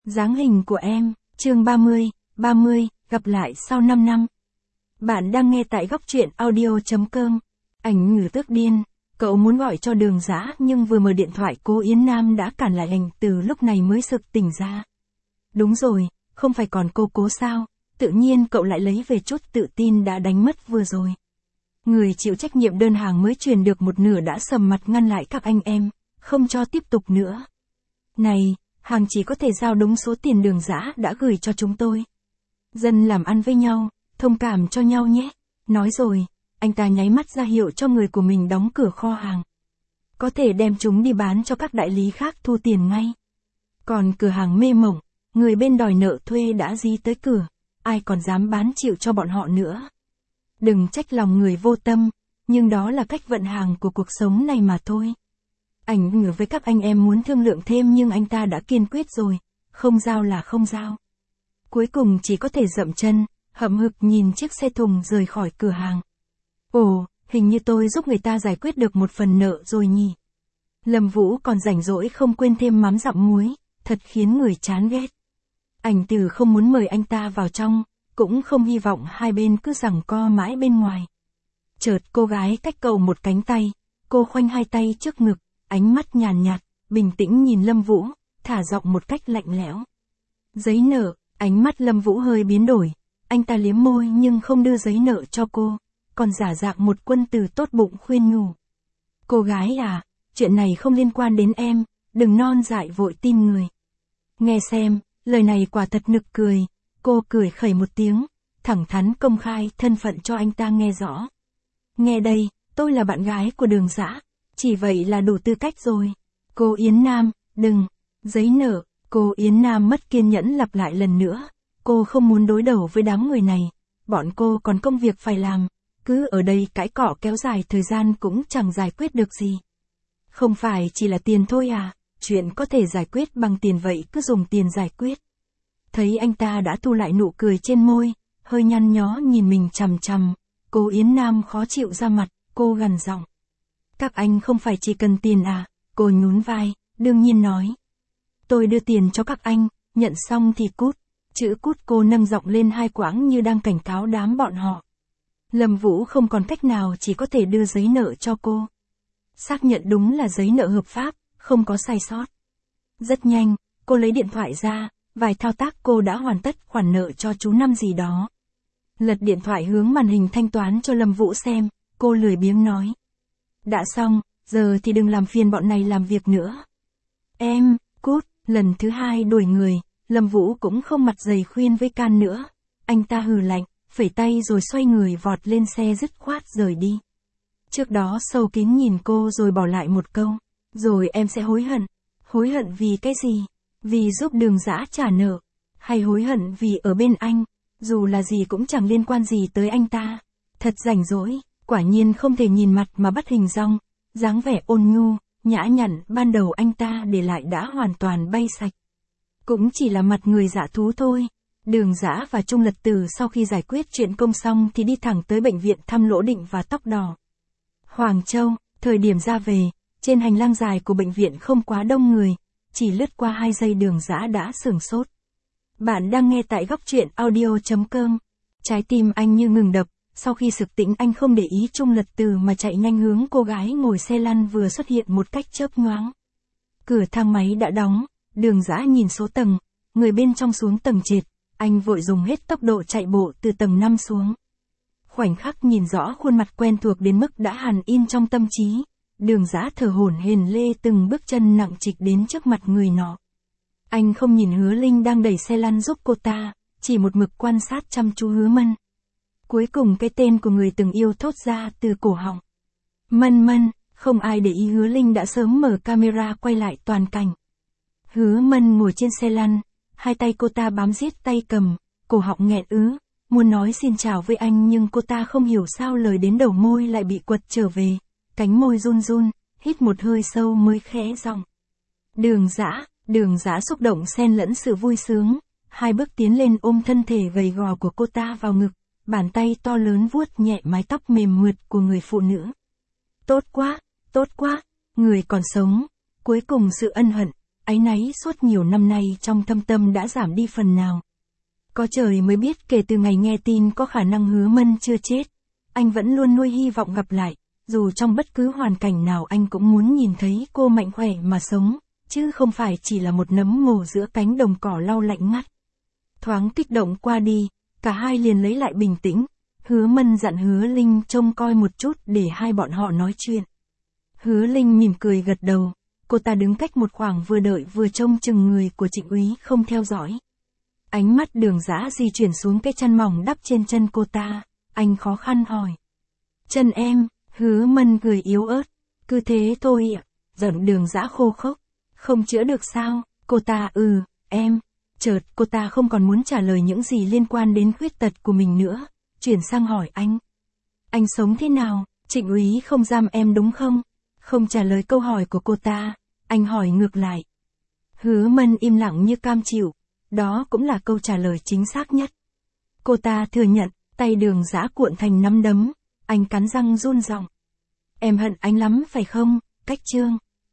Dáng hình của em, chương 30, gặp lại sau 5 năm. Bạn đang nghe tại góc truyện audio.com. Ảnh ngử tức điên, cậu muốn gọi cho Đường Dã nhưng vừa mở điện thoại cô Yến Nam đã cản lại anh, từ lúc này mới sực tỉnh ra. Đúng rồi, không phải còn cô Cố sao, tự nhiên cậu lại lấy về chút tự tin đã đánh mất vừa rồi. Người chịu trách nhiệm đơn hàng mới truyền được một nửa đã sầm mặt ngăn lại các anh em, không cho tiếp tục nữa. Này, hàng chỉ có thể giao đúng số tiền Đường Dã đã gửi cho chúng tôi. Dân làm ăn với nhau, thông cảm cho nhau nhé. Nói rồi, anh ta nháy mắt ra hiệu cho người của mình đóng cửa kho hàng. Có thể đem chúng đi bán cho các đại lý khác thu tiền ngay. Còn cửa hàng mê mộng, người bên đòi nợ thuê đã dí tới cửa, ai còn dám bán chịu cho bọn họ nữa. Đừng trách lòng người vô tâm, nhưng đó là cách vận hàng của cuộc sống này mà thôi. Ảnh ngử với các anh em muốn thương lượng thêm nhưng anh ta đã kiên quyết rồi, không giao là không giao. Cuối cùng chỉ có thể dậm chân, hậm hực nhìn chiếc xe thùng rời khỏi cửa hàng. Ồ, hình như tôi giúp người ta giải quyết được một phần nợ rồi nhỉ. Lâm Vũ còn rảnh rỗi không quên thêm mắm dặm muối, thật khiến người chán ghét. Ảnh Từ không muốn mời anh ta vào trong, cũng không hy vọng hai bên cứ giằng co mãi bên ngoài. Chợt cô gái cách cậu một cánh tay, cô khoanh hai tay trước ngực, ánh mắt nhàn nhạt, bình tĩnh nhìn Lâm Vũ, thả giọng một cách lạnh lẽo. Giấy nợ, ánh mắt Lâm Vũ hơi biến đổi, anh ta liếm môi nhưng không đưa giấy nợ cho cô, còn giả dạng một quân tử tốt bụng khuyên nhủ. Cô gái à, chuyện này không liên quan đến em, đừng non dại vội tin người. Nghe xem, lời này quả thật nực cười, cô cười khẩy một tiếng, thẳng thắn công khai thân phận cho anh ta nghe rõ. Nghe đây, tôi là bạn gái của Đường Dã, chỉ vậy là đủ tư cách rồi. Cô Yến Nam, đừng, giấy nợ, cô Yến Nam mất kiên nhẫn lặp lại lần nữa, cô không muốn đối đầu với đám người này, bọn cô còn công việc phải làm, cứ ở đây cãi cọ kéo dài thời gian cũng chẳng giải quyết được gì. Không phải chỉ là tiền thôi à, chuyện có thể giải quyết bằng tiền vậy cứ dùng tiền giải quyết. Thấy anh ta đã thu lại nụ cười trên môi, hơi nhăn nhó nhìn mình chằm chằm, cô Yến Nam khó chịu ra mặt, cô gằn giọng. Các anh không phải chỉ cần tiền à, cô nhún vai, đương nhiên nói. Tôi đưa tiền cho các anh, nhận xong thì cút, chữ cút cô nâng giọng lên hai quãng như đang cảnh cáo đám bọn họ. Lâm Vũ không còn cách nào chỉ có thể đưa giấy nợ cho cô. Xác nhận đúng là giấy nợ hợp pháp, không có sai sót. Rất nhanh, cô lấy điện thoại ra, vài thao tác cô đã hoàn tất khoản nợ cho chú Năm gì đó. Lật điện thoại hướng màn hình thanh toán cho Lâm Vũ xem, cô lười biếng nói. Đã xong, giờ thì đừng làm phiền bọn này làm việc nữa. Em, cút, lần thứ hai đuổi người, Lâm Vũ cũng không mặt dày khuyên với can nữa. Anh ta hừ lạnh, phẩy tay rồi xoay người vọt lên xe dứt khoát rời đi. Trước đó sâu kín nhìn cô rồi bỏ lại một câu. Rồi em sẽ hối hận. Hối hận vì cái gì? Vì giúp Đường Dã trả nợ. Hay hối hận vì ở bên anh, dù là gì cũng chẳng liên quan gì tới anh ta. Thật rảnh rỗi, quả nhiên không thể nhìn mặt mà bắt hình dong. Dáng vẻ ôn nhu, nhã nhặn ban đầu anh ta để lại đã hoàn toàn bay sạch. Cũng chỉ là mặt người dạ thú thôi. Đường Dã và Trung Lật Từ sau khi giải quyết chuyện công xong thì đi thẳng tới bệnh viện thăm Lỗ Định và Tóc Đỏ. Hoàng Châu, thời điểm ra về, trên hành lang dài của bệnh viện không quá đông người, chỉ lướt qua 2 giây Đường Dã đã sửng sốt. Bạn đang nghe tại góc truyện audio.com. Trái tim anh như ngừng đập, sau khi sực tỉnh anh không để ý Trung Lật Từ mà chạy nhanh hướng cô gái ngồi xe lăn vừa xuất hiện một cách chớp nhoáng. Cửa thang máy đã đóng, Đường Dã nhìn số tầng, người bên trong xuống tầng trệt, anh vội dùng hết tốc độ chạy bộ từ tầng 5 xuống. Khoảnh khắc nhìn rõ khuôn mặt quen thuộc đến mức đã hằn in trong tâm trí, Đường Dã thở hổn hển lê từng bước chân nặng trịch đến trước mặt người nọ. Anh không nhìn Hứa Linh đang đẩy xe lăn giúp cô ta, chỉ một mực quan sát chăm chú Hứa Mân. Cuối cùng cái tên của người từng yêu thốt ra từ cổ họng. Mân Mân, không ai để ý Hứa Linh đã sớm mở camera quay lại toàn cảnh. Hứa Mân ngồi trên xe lăn, hai tay cô ta bám giết tay cầm, cổ họng nghẹn ứ, muốn nói xin chào với anh nhưng cô ta không hiểu sao lời đến đầu môi lại bị quật trở về, cánh môi run run, hít một hơi sâu mới khẽ giọng. Đường Dã xúc động xen lẫn sự vui sướng, hai bước tiến lên ôm thân thể gầy gò của cô ta vào ngực, bàn tay to lớn vuốt nhẹ mái tóc mềm mượt của người phụ nữ. Tốt quá, người còn sống, cuối cùng sự ân hận, áy náy suốt nhiều năm nay trong thâm tâm đã giảm đi phần nào. Có trời mới biết kể từ ngày nghe tin có khả năng Hứa Mân chưa chết, anh vẫn luôn nuôi hy vọng gặp lại, dù trong bất cứ hoàn cảnh nào anh cũng muốn nhìn thấy cô mạnh khỏe mà sống, chứ không phải chỉ là một nấm mồ giữa cánh đồng cỏ lau lạnh ngắt. Thoáng kích động qua đi, cả hai liền lấy lại bình tĩnh. Hứa Mân dặn Hứa Linh trông coi một chút để hai bọn họ nói chuyện. Hứa Linh mỉm cười gật đầu, cô ta đứng cách một khoảng vừa đợi vừa trông chừng người của Trịnh Úy không theo dõi. Ánh mắt Đường Dã di chuyển xuống cái chăn mỏng đắp trên chân cô ta, anh khó khăn hỏi. Chân em, Hứa Mân cười yếu ớt, cứ thế thôi ạ. Giọng Đường Dã khô khốc, không chữa được sao? Cô ta em. Chợt cô ta không còn muốn trả lời những gì liên quan đến khuyết tật của mình nữa, chuyển sang hỏi anh. Anh sống thế nào? Trịnh Úy không giam em đúng không? Không trả lời câu hỏi của cô ta, anh hỏi ngược lại. Hứa Mân im lặng như cam chịu, đó cũng là câu trả lời chính xác nhất. Cô ta thừa nhận, tay Đường Dã cuộn thành nắm đấm, anh cắn răng run giọng. Em hận anh lắm phải không, Cách Trương?